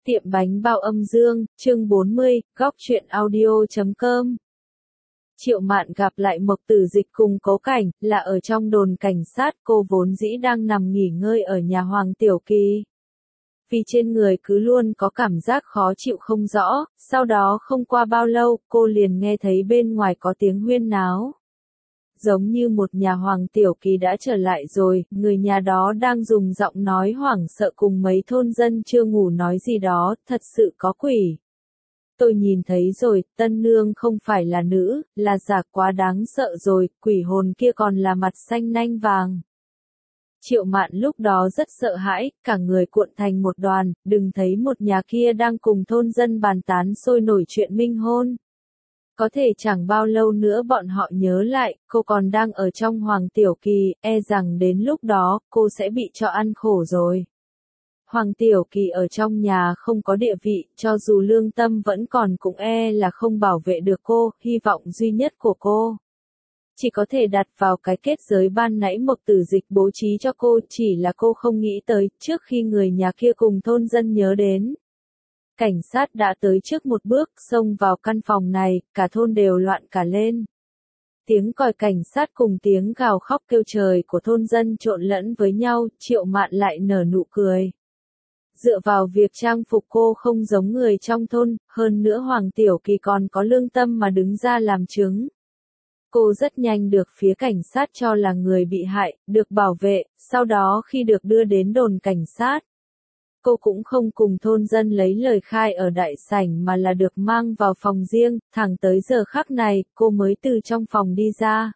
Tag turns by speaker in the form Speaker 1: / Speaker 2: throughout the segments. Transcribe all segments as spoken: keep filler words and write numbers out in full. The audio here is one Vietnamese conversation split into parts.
Speaker 1: Tiệm bánh bao âm dương, chương bốn mươi, góc truyện audio chấm com. Triệu Mạn gặp lại Mộc Tử Dịch cùng Cố Cảnh, là ở trong đồn cảnh sát. Cô vốn dĩ đang nằm nghỉ ngơi ở nhà Hoàng Tiểu Kỳ. Vì trên người cứ luôn có cảm giác khó chịu không rõ, sau đó không qua bao lâu, cô liền nghe thấy bên ngoài có tiếng huyên náo. Giống như một nhà Hoàng Tiểu Kỳ đã trở lại rồi, người nhà đó đang dùng giọng nói hoảng sợ cùng mấy thôn dân chưa ngủ nói gì đó, thật sự có quỷ. Tôi nhìn thấy rồi, tân nương không phải là nữ, là giả, quá đáng sợ rồi, quỷ hồn kia còn là mặt xanh nanh vàng. Triệu Mạn lúc đó rất sợ hãi, cả người cuộn thành một đoàn, đừng thấy một nhà kia đang cùng thôn dân bàn tán sôi nổi chuyện minh hôn. Có thể chẳng bao lâu nữa bọn họ nhớ lại, cô còn đang ở trong Hoàng Tiểu Kỳ, e rằng đến lúc đó, cô sẽ bị cho ăn khổ rồi. Hoàng Tiểu Kỳ ở trong nhà không có địa vị, cho dù lương tâm vẫn còn cũng e là không bảo vệ được cô, hy vọng duy nhất của cô. Chỉ có thể đặt vào cái kết giới ban nãy Mộc Tử Dịch bố trí cho cô, chỉ là cô không nghĩ tới, trước khi người nhà kia cùng thôn dân nhớ đến. Cảnh sát đã tới trước một bước, xông vào căn phòng này, cả thôn đều loạn cả lên. Tiếng còi cảnh sát cùng tiếng gào khóc kêu trời của thôn dân trộn lẫn với nhau, Triệu Mạn lại nở nụ cười. Dựa vào việc trang phục cô không giống người trong thôn, hơn nữa Hoàng Tiểu Kỳ còn có lương tâm mà đứng ra làm chứng. Cô rất nhanh được phía cảnh sát cho là người bị hại, được bảo vệ, sau đó khi được đưa đến đồn cảnh sát. Cô cũng không cùng thôn dân lấy lời khai ở đại sảnh mà là được mang vào phòng riêng, thẳng tới giờ khắc này, cô mới từ trong phòng đi ra.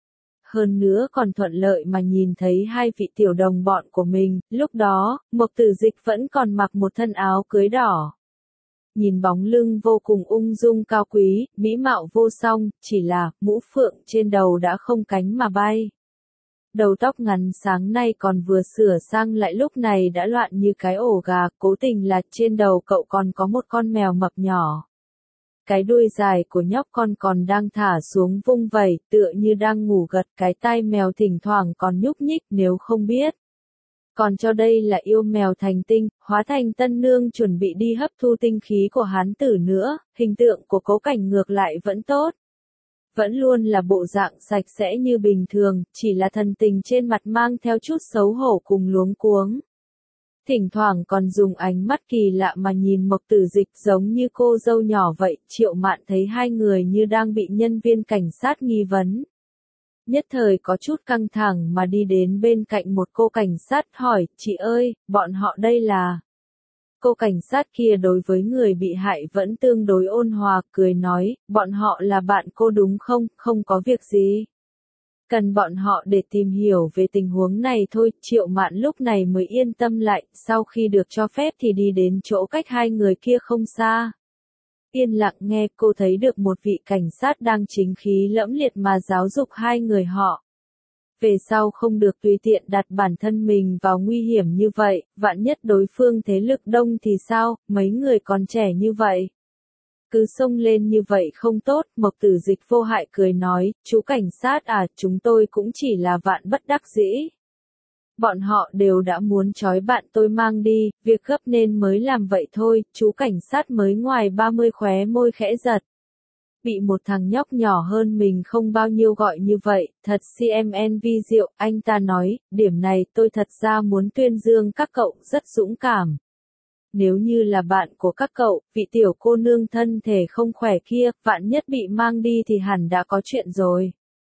Speaker 1: Hơn nữa còn thuận lợi mà nhìn thấy hai vị tiểu đồng bọn của mình, lúc đó, Mộc Tử Dịch vẫn còn mặc một thân áo cưới đỏ. Nhìn bóng lưng vô cùng ung dung cao quý, mỹ mạo vô song, chỉ là, mũ phượng trên đầu đã không cánh mà bay. Đầu tóc ngắn sáng nay còn vừa sửa sang lại lúc này đã loạn như cái ổ gà, cố tình là trên đầu cậu còn có một con mèo mập nhỏ. Cái đuôi dài của nhóc con còn đang thả xuống vung vẩy, tựa như đang ngủ gật, cái tai mèo thỉnh thoảng còn nhúc nhích nếu không biết. Còn cho đây là yêu mèo thành tinh, hóa thành tân nương chuẩn bị đi hấp thu tinh khí của hán tử nữa, hình tượng của Cố Cảnh ngược lại vẫn tốt. Vẫn luôn là bộ dạng sạch sẽ như bình thường, chỉ là thần tình trên mặt mang theo chút xấu hổ cùng luống cuống. Thỉnh thoảng còn dùng ánh mắt kỳ lạ mà nhìn Mộc Tử Dịch giống như cô dâu nhỏ vậy, Triệu Mạn thấy hai người như đang bị nhân viên cảnh sát nghi vấn. Nhất thời có chút căng thẳng mà đi đến bên cạnh một cô cảnh sát hỏi, chị ơi, bọn họ đây là... Cô cảnh sát kia đối với người bị hại vẫn tương đối ôn hòa, cười nói, bọn họ là bạn cô đúng không, không có việc gì. Cần bọn họ để tìm hiểu về tình huống này thôi, Triệu Mạn lúc này mới yên tâm lại, sau khi được cho phép thì đi đến chỗ cách hai người kia không xa. Yên lặng nghe, cô thấy được một vị cảnh sát đang chính khí lẫm liệt mà giáo dục hai người họ. Về sau không được tùy tiện đặt bản thân mình vào nguy hiểm như vậy, vạn nhất đối phương thế lực đông thì sao, mấy người còn trẻ như vậy. Cứ xông lên như vậy không tốt, Mộc Tử Dịch vô hại cười nói, chú cảnh sát à, chúng tôi cũng chỉ là vạn bất đắc dĩ. Bọn họ đều đã muốn trói bạn tôi mang đi, việc gấp nên mới làm vậy thôi, chú cảnh sát mới ngoài ba mươi khóe môi khẽ giật. Bị một thằng nhóc nhỏ hơn mình không bao nhiêu gọi như vậy, thật xê em en vi diệu, anh ta nói, điểm này tôi thật ra muốn tuyên dương các cậu rất dũng cảm. Nếu như là bạn của các cậu, vị tiểu cô nương thân thể không khỏe kia, vạn nhất bị mang đi thì hẳn đã có chuyện rồi.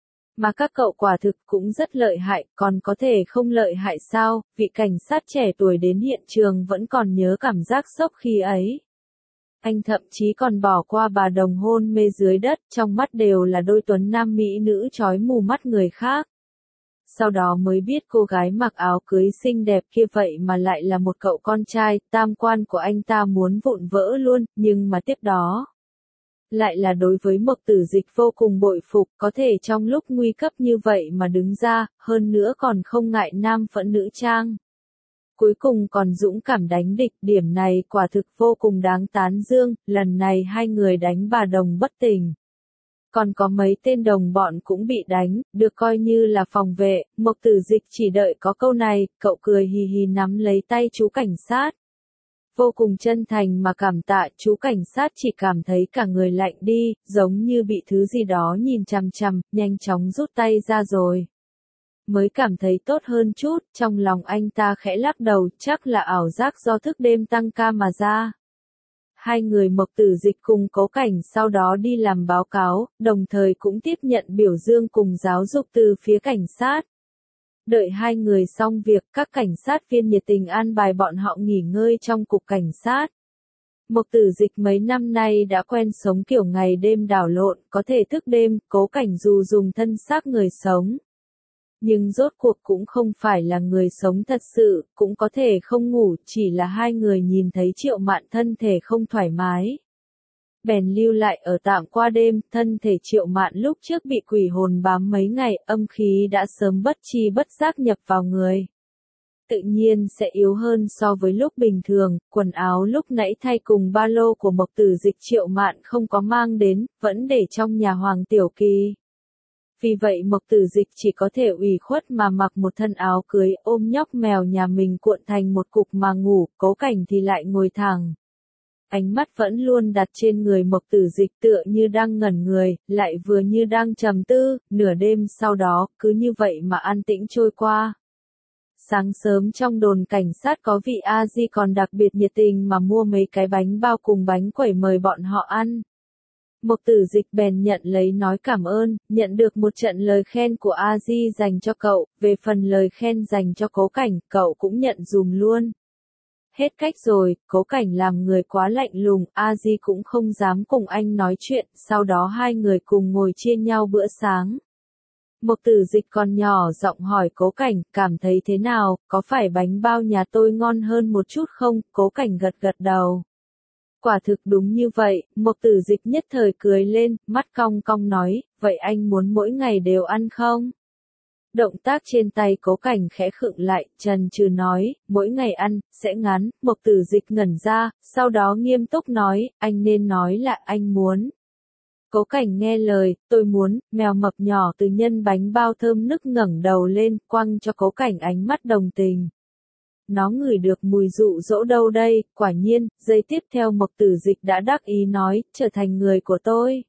Speaker 1: Mà các cậu quả thực cũng rất lợi hại, còn có thể không lợi hại sao, vị cảnh sát trẻ tuổi đến hiện trường vẫn còn nhớ cảm giác sốc khi ấy. Anh thậm chí còn bỏ qua bà đồng hôn mê dưới đất, trong mắt đều là đôi tuấn nam mỹ nữ chói mù mắt người khác. Sau đó mới biết cô gái mặc áo cưới xinh đẹp kia vậy mà lại là một cậu con trai, tam quan của anh ta muốn vụn vỡ luôn, nhưng mà tiếp đó. Lại là đối với Mộc Tử Dịch vô cùng bội phục, có thể trong lúc nguy cấp như vậy mà đứng ra, hơn nữa còn không ngại nam phẫn nữ trang. Cuối cùng còn dũng cảm đánh địch, điểm này quả thực vô cùng đáng tán dương, lần này hai người đánh bà đồng bất tỉnh. Còn có mấy tên đồng bọn cũng bị đánh, được coi như là phòng vệ, Mộc Tử Dịch chỉ đợi có câu này, cậu cười hì hì nắm lấy tay chú cảnh sát. vô cùng chân thành mà cảm tạ, chú cảnh sát chỉ cảm thấy cả người lạnh đi, giống như bị thứ gì đó nhìn chằm chằm, nhanh chóng rút tay ra rồi. Mới cảm thấy tốt hơn chút, trong lòng anh ta khẽ lắc đầu, chắc là ảo giác do thức đêm tăng ca mà ra. Hai người Mộc Tử Dịch cùng Cố Cảnh sau đó đi làm báo cáo, đồng thời cũng tiếp nhận biểu dương cùng giáo dục từ phía cảnh sát. Đợi hai người xong việc, các cảnh sát viên nhiệt tình an bài bọn họ nghỉ ngơi trong cục cảnh sát. Mộc Tử Dịch mấy năm nay đã quen sống kiểu ngày đêm đảo lộn, có thể thức đêm, Cố Cảnh dù dùng thân xác người sống. Nhưng rốt cuộc cũng không phải là người sống thật sự, cũng có thể không ngủ, chỉ là hai người nhìn thấy Triệu Mạn thân thể không thoải mái. Bèn lưu lại ở tạm qua đêm, thân thể Triệu Mạn lúc trước bị quỷ hồn bám mấy ngày, âm khí đã sớm bất chi bất giác nhập vào người. Tự nhiên sẽ yếu hơn so với lúc bình thường, quần áo lúc nãy thay cùng ba lô của Mộc Tử Dịch Triệu Mạn không có mang đến, vẫn để trong nhà Hoàng Tiểu Kỳ. Vì vậy Mộc Tử Dịch chỉ có thể ủy khuất mà mặc một thân áo cưới, ôm nhóc mèo nhà mình cuộn thành một cục mà ngủ, Cố Cảnh thì lại ngồi thẳng. Ánh mắt vẫn luôn đặt trên người Mộc Tử Dịch tựa như đang ngẩn người, lại vừa như đang trầm tư, nửa đêm sau đó, cứ như vậy mà an tĩnh trôi qua. Sáng sớm trong đồn cảnh sát có vị A-di còn đặc biệt nhiệt tình mà mua mấy cái bánh bao cùng bánh quẩy mời bọn họ ăn. Mộc Tử Dịch bèn nhận lấy nói cảm ơn, nhận được một trận lời khen của A-di dành cho cậu, về phần lời khen dành cho Cố Cảnh, cậu cũng nhận dùm luôn. Hết cách rồi, Cố Cảnh làm người quá lạnh lùng, A-di cũng không dám cùng anh nói chuyện, sau đó hai người cùng ngồi chia nhau bữa sáng. Mộc Tử Dịch còn nhỏ giọng hỏi Cố Cảnh, cảm thấy thế nào, có phải bánh bao nhà tôi ngon hơn một chút không? Cố Cảnh gật gật đầu. Quả thực đúng như vậy, Mộc Tử Dịch nhất thời cười lên, mắt cong cong nói, vậy anh muốn mỗi ngày đều ăn không? Động tác trên tay Cố Cảnh khẽ khựng lại, chần chừ nói, mỗi ngày ăn, sẽ ngắn, Mộc Tử Dịch ngẩn ra, sau đó nghiêm túc nói, anh nên nói là anh muốn. Cố Cảnh nghe lời, tôi muốn, mèo mập nhỏ từ nhân bánh bao thơm nức ngẩng đầu lên, quăng cho Cố Cảnh ánh mắt đồng tình. Nó ngửi được mùi dụ dỗ đâu đây, quả nhiên, giây tiếp theo Mộc Tử Dịch đã đắc ý nói, trở thành người của tôi.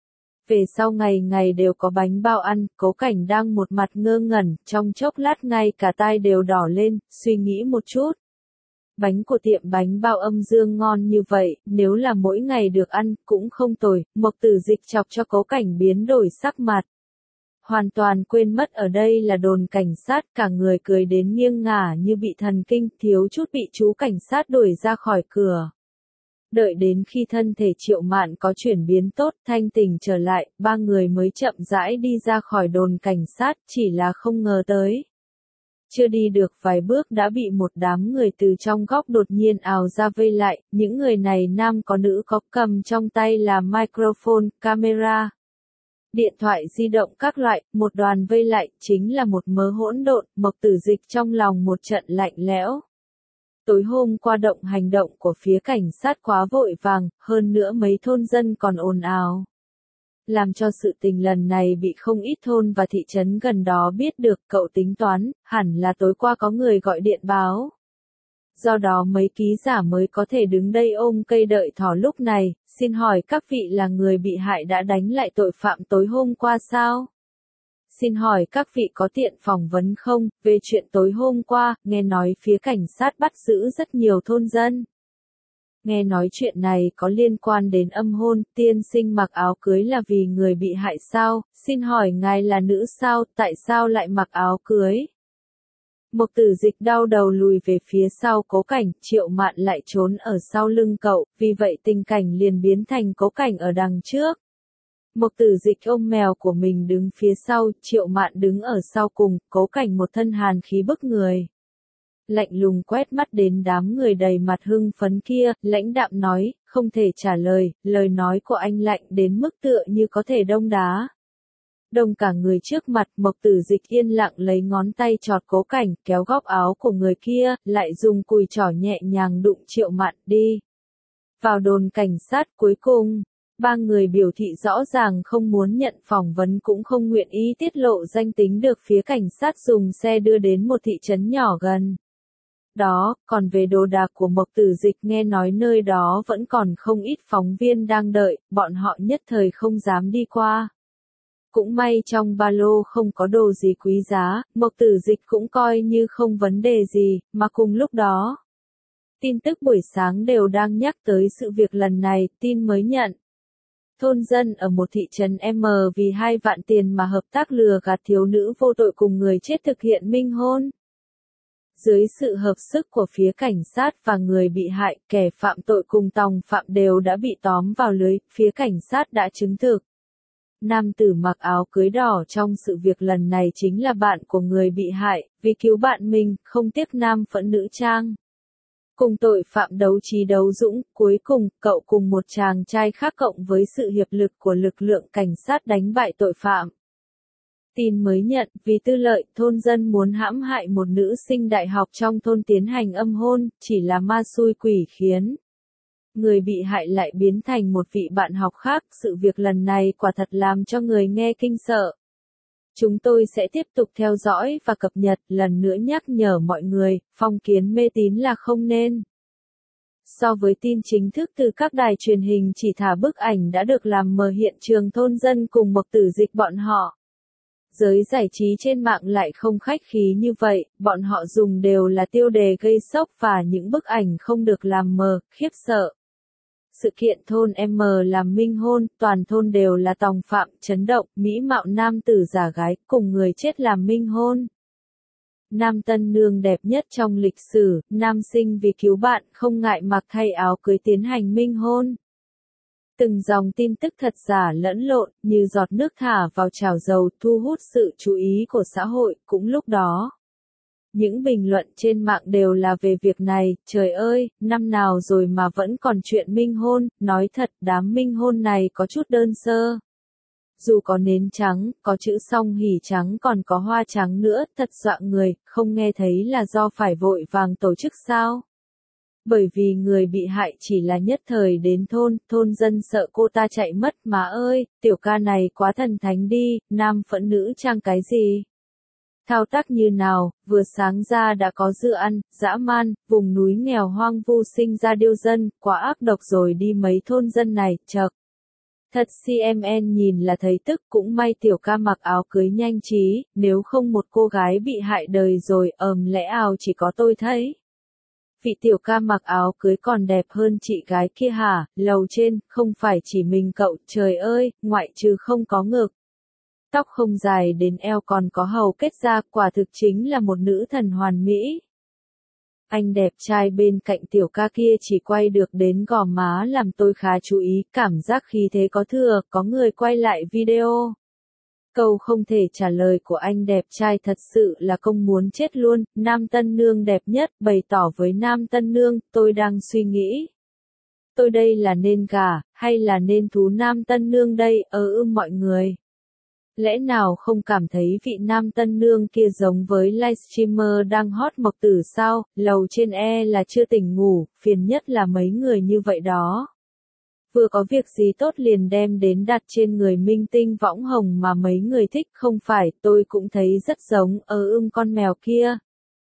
Speaker 1: Về sau ngày ngày đều có bánh bao ăn, Cố Cảnh đang một mặt ngơ ngẩn, trong chốc lát ngay cả tai đều đỏ lên, suy nghĩ một chút. Bánh của tiệm bánh bao Âm Dương ngon như vậy, nếu là mỗi ngày được ăn, cũng không tồi, Mộc Tử Dịch chọc cho Cố Cảnh biến đổi sắc mặt. Hoàn toàn quên mất ở đây là đồn cảnh sát, cả người cười đến nghiêng ngả như bị thần kinh, thiếu chút bị chú cảnh sát đuổi ra khỏi cửa. Đợi đến khi thân thể Triệu Mạn có chuyển biến tốt, thanh tỉnh trở lại, ba người mới chậm rãi đi ra khỏi đồn cảnh sát, chỉ là không ngờ tới. Chưa đi được vài bước đã bị một đám người từ trong góc đột nhiên ào ra vây lại, những người này nam có nữ có, cầm trong tay là microphone, camera, điện thoại di động các loại, một đoàn vây lại, chính là một mớ hỗn độn, Mộc Tử Dịch trong lòng một trận lạnh lẽo. Tối hôm qua động hành động của phía cảnh sát quá vội vàng, hơn nữa mấy thôn dân còn ồn ào. Làm cho sự tình lần này bị không ít thôn và thị trấn gần đó biết được, cậu tính toán, hẳn là tối qua có người gọi điện báo. Do đó mấy ký giả mới có thể đứng đây ôm cây đợi thỏ lúc này, xin hỏi các vị là người bị hại đã đánh lại tội phạm tối hôm qua sao? Xin hỏi các vị có tiện phỏng vấn không, về chuyện tối hôm qua, nghe nói phía cảnh sát bắt giữ rất nhiều thôn dân. Nghe nói chuyện này có liên quan đến âm hôn, tiên sinh mặc áo cưới là vì người bị hại sao, xin hỏi ngài là nữ sao, tại sao lại mặc áo cưới? Mộc Tử Dịch đau đầu lùi về phía sau Cố Cảnh, Triệu Mạn lại trốn ở sau lưng cậu, vì vậy tình cảnh liền biến thành Cố Cảnh ở đằng trước. Mộc Tử Dịch ôm mèo của mình đứng phía sau, Triệu Mạn đứng ở sau cùng, Cố Cảnh một thân hàn khí bức người. Lạnh lùng quét mắt đến đám người đầy mặt hưng phấn kia, lãnh đạm nói, không thể trả lời, lời nói của anh lạnh đến mức tựa như có thể đông đá. Đông cả người trước mặt, Mộc Tử Dịch yên lặng lấy ngón tay chọt Cố Cảnh, kéo góc áo của người kia, lại dùng cùi trỏ nhẹ nhàng đụng Triệu Mạn đi. Vào đồn cảnh sát cuối cùng, ba người biểu thị rõ ràng không muốn nhận phỏng vấn cũng không nguyện ý tiết lộ danh tính được phía cảnh sát dùng xe đưa đến một thị trấn nhỏ gần. đó, còn về đồ đạc của Mộc Tử Dịch nghe nói nơi đó vẫn còn không ít phóng viên đang đợi, bọn họ nhất thời không dám đi qua. Cũng may trong ba lô không có đồ gì quý giá, Mộc Tử Dịch cũng coi như không vấn đề gì, mà cùng lúc đó. Tin tức buổi sáng đều đang nhắc tới sự việc lần này, tin mới nhận. Thôn dân ở một thị trấn M vì hai vạn tiền mà hợp tác lừa gạt thiếu nữ vô tội cùng người chết thực hiện minh hôn. Dưới sự hợp sức của phía cảnh sát và người bị hại, kẻ phạm tội cùng tòng phạm đều đã bị tóm vào lưới, phía cảnh sát đã chứng thực. Nam tử mặc áo cưới đỏ trong sự việc lần này chính là bạn của người bị hại, vì cứu bạn mình, không tiếc nam phẫn nữ trang. Cùng tội phạm đấu trí đấu dũng, cuối cùng, cậu cùng một chàng trai khác cộng với sự hiệp lực của lực lượng cảnh sát đánh bại tội phạm. Tin mới nhận, vì tư lợi, thôn dân muốn hãm hại một nữ sinh đại học trong thôn tiến hành âm hôn, chỉ là ma xui quỷ khiến. Người bị hại lại biến thành một vị bạn học khác, sự việc lần này quả thật làm cho người nghe kinh sợ. Chúng tôi sẽ tiếp tục theo dõi và cập nhật, lần nữa nhắc nhở mọi người, phong kiến mê tín là không nên. So với tin chính thức từ các đài truyền hình chỉ thả bức ảnh đã được làm mờ hiện trường thôn dân cùng Mộc Tử Dịch bọn họ. Giới giải trí trên mạng lại không khách khí như vậy, bọn họ dùng đều là tiêu đề gây sốc và những bức ảnh không được làm mờ, khiếp sợ. Sự kiện thôn M làm minh hôn, toàn thôn đều là tòng phạm, chấn động, mỹ mạo nam tử giả gái, cùng người chết làm minh hôn. Nam tân nương đẹp nhất trong lịch sử, nam sinh vì cứu bạn, không ngại mặc thay áo cưới tiến hành minh hôn. Từng dòng tin tức thật giả lẫn lộn, như giọt nước thả vào chảo dầu, thu hút sự chú ý của xã hội, cũng lúc đó. Những bình luận trên mạng đều là về việc này, trời ơi, năm nào rồi mà vẫn còn chuyện minh hôn, nói thật, đám minh hôn này có chút đơn sơ. Dù có nến trắng, có chữ song hỷ trắng còn có hoa trắng nữa, thật dọa người, không nghe thấy là do phải vội vàng tổ chức sao? Bởi vì người bị hại chỉ là nhất thời đến thôn, thôn dân sợ cô ta chạy mất mà ơi, tiểu ca này quá thần thánh đi, nam phẫn nữ trang cái gì? Thao tác như nào, vừa sáng ra đã có dư ăn, dã man, vùng núi nghèo hoang vu sinh ra điêu dân, quá ác độc rồi đi mấy thôn dân này, chậc. Thật xê em en nhìn là thấy tức, cũng may tiểu ca mặc áo cưới nhanh trí, nếu không một cô gái bị hại đời rồi, ờm lẽ ào chỉ có tôi thấy. Vị tiểu ca mặc áo cưới còn đẹp hơn chị gái kia hả, lầu trên, không phải chỉ mình cậu, trời ơi, ngoại trừ không có ngực. Tóc không dài đến eo còn có hầu kết ra, quả thực chính là một nữ thần hoàn mỹ. Anh đẹp trai bên cạnh tiểu ca kia chỉ quay được đến gò má làm tôi khá chú ý, cảm giác khí thế có thừa, có người quay lại video. Câu không thể trả lời của anh đẹp trai thật sự là công muốn chết luôn, nam tân nương đẹp nhất, bày tỏ với nam tân nương, tôi đang suy nghĩ. Tôi đây là nên gả, hay là nên thú nam tân nương đây, ơ ư mọi người. Lẽ nào không cảm thấy vị nam tân nương kia giống với livestreamer đang hot Mộc Tử sao, lầu trên e là chưa tỉnh ngủ, phiền nhất là mấy người như vậy đó. Vừa có việc gì tốt liền đem đến đặt trên người minh tinh võng hồng mà mấy người thích không phải, tôi cũng thấy rất giống, ơ ưm con mèo kia.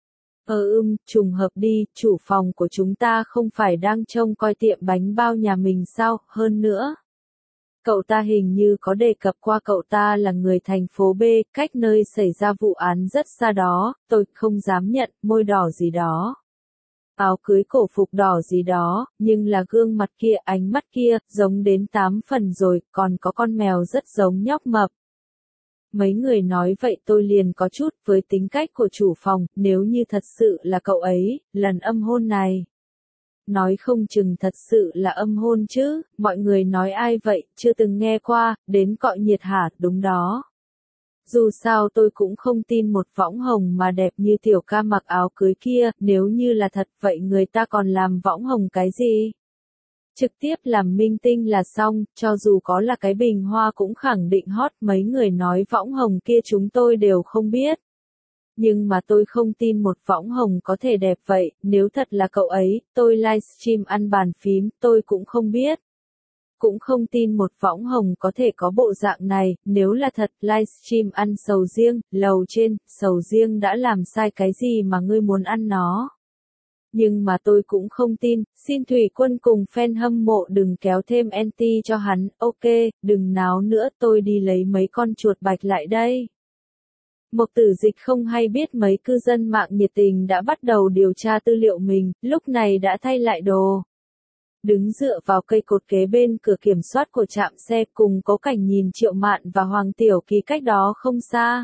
Speaker 1: Ơ ưm, trùng hợp đi, chủ phòng của chúng ta không phải đang trông coi tiệm bánh bao nhà mình sao, hơn nữa. Cậu ta hình như có đề cập qua cậu ta là người thành phố B, cách nơi xảy ra vụ án rất xa đó, tôi không dám nhận, môi đỏ gì đó. Áo cưới cổ phục đỏ gì đó, nhưng là gương mặt kia, ánh mắt kia, giống đến tám phần rồi, còn có con mèo rất giống nhóc mập. Mấy người nói vậy tôi liền có chút với tính cách của chủ phòng, nếu như thật sự là cậu ấy, lần âm hôn này. Nói không chừng thật sự là âm hôn chứ, mọi người nói ai vậy, chưa từng nghe qua, đến cọi nhiệt hả, đúng đó. Dù sao tôi cũng không tin một võng hồng mà đẹp như tiểu ca mặc áo cưới kia, nếu như là thật vậy người ta còn làm võng hồng cái gì? Trực tiếp làm minh tinh là xong, cho dù có là cái bình hoa cũng khẳng định hot, mấy người nói võng hồng kia chúng tôi đều không biết. Nhưng mà tôi không tin một võng hồng có thể đẹp vậy, nếu thật là cậu ấy, tôi livestream ăn bàn phím, tôi cũng không biết. Cũng không tin một võng hồng có thể có bộ dạng này, nếu là thật, livestream ăn sầu riêng, lầu trên, sầu riêng đã làm sai cái gì mà ngươi muốn ăn nó. Nhưng mà tôi cũng không tin, xin Thủy Quân cùng fan hâm mộ đừng kéo thêm anti cho hắn, ok, đừng náo nữa, tôi đi lấy mấy con chuột bạch lại đây. Mộc Tử Dịch không hay biết mấy cư dân mạng nhiệt tình đã bắt đầu điều tra tư liệu mình, lúc này đã thay lại đồ. Đứng dựa vào cây cột kế bên cửa kiểm soát của trạm xe cùng Cố Cảnh nhìn Triệu Mạn và Hoàng Tiểu Kỳ cách đó không xa.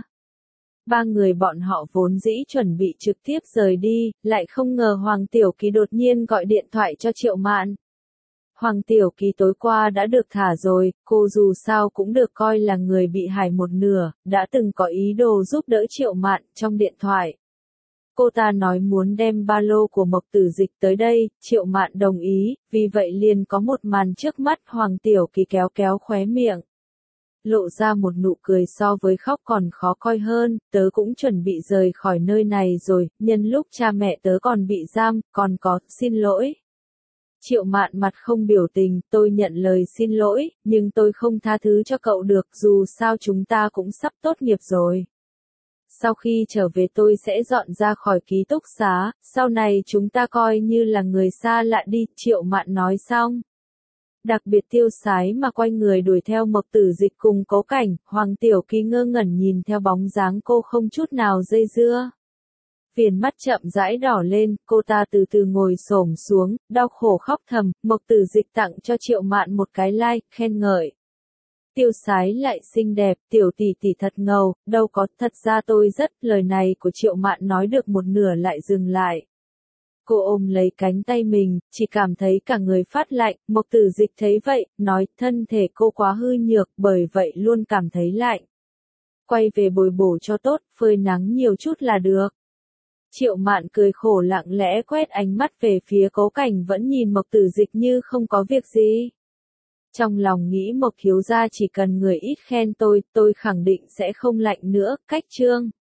Speaker 1: Ba người bọn họ vốn dĩ chuẩn bị trực tiếp rời đi, lại không ngờ Hoàng Tiểu Kỳ đột nhiên gọi điện thoại cho Triệu Mạn. Hoàng Tiểu Kỳ tối qua đã được thả rồi, cô dù sao cũng được coi là người bị hại một nửa, đã từng có ý đồ giúp đỡ Triệu Mạn trong điện thoại. Cô ta nói muốn đem ba lô của Mộc Tử Dịch tới đây, Triệu Mạn đồng ý, vì vậy liền có một màn trước mắt Hoàng Tiểu Kỳ kéo kéo khóe miệng. Lộ ra một nụ cười so với khóc còn khó coi hơn, tớ cũng chuẩn bị rời khỏi nơi này rồi, nhân lúc cha mẹ tớ còn bị giam, còn có, xin lỗi. Triệu Mạn mặt không biểu tình, tôi nhận lời xin lỗi, nhưng tôi không tha thứ cho cậu được, dù sao chúng ta cũng sắp tốt nghiệp rồi. Sau khi trở về tôi sẽ dọn ra khỏi ký túc xá, sau này chúng ta coi như là người xa lạ đi, Triệu Mạn nói xong. Đặc biệt tiêu sái mà quay người đuổi theo Mộc Tử Dịch cùng Cố Cảnh, Hoàng Tiểu Kỳ ngơ ngẩn nhìn theo bóng dáng cô không chút nào dây dưa. Viền mắt chậm rãi đỏ lên, cô ta từ từ ngồi xổm xuống, đau khổ khóc thầm, Mộc Tử Dịch tặng cho Triệu Mạn một cái like, khen ngợi. Tiêu sái lại xinh đẹp, tiểu tỷ tỷ thật ngầu, đâu có, thật ra tôi rất, lời này của Triệu Mạn nói được một nửa lại dừng lại. Cô ôm lấy cánh tay mình, chỉ cảm thấy cả người phát lạnh, Mộc Tử Dịch thấy vậy, nói, thân thể cô quá hư nhược, bởi vậy luôn cảm thấy lạnh. Quay về bồi bổ cho tốt, phơi nắng nhiều chút là được. Triệu Mạn cười khổ lặng lẽ quét ánh mắt về phía Cố Cảnh vẫn nhìn Mộc Tử Dịch như không có việc gì. Trong lòng nghĩ Mộc thiếu gia chỉ cần người ít khen tôi, tôi khẳng định sẽ không lạnh nữa, cách chương.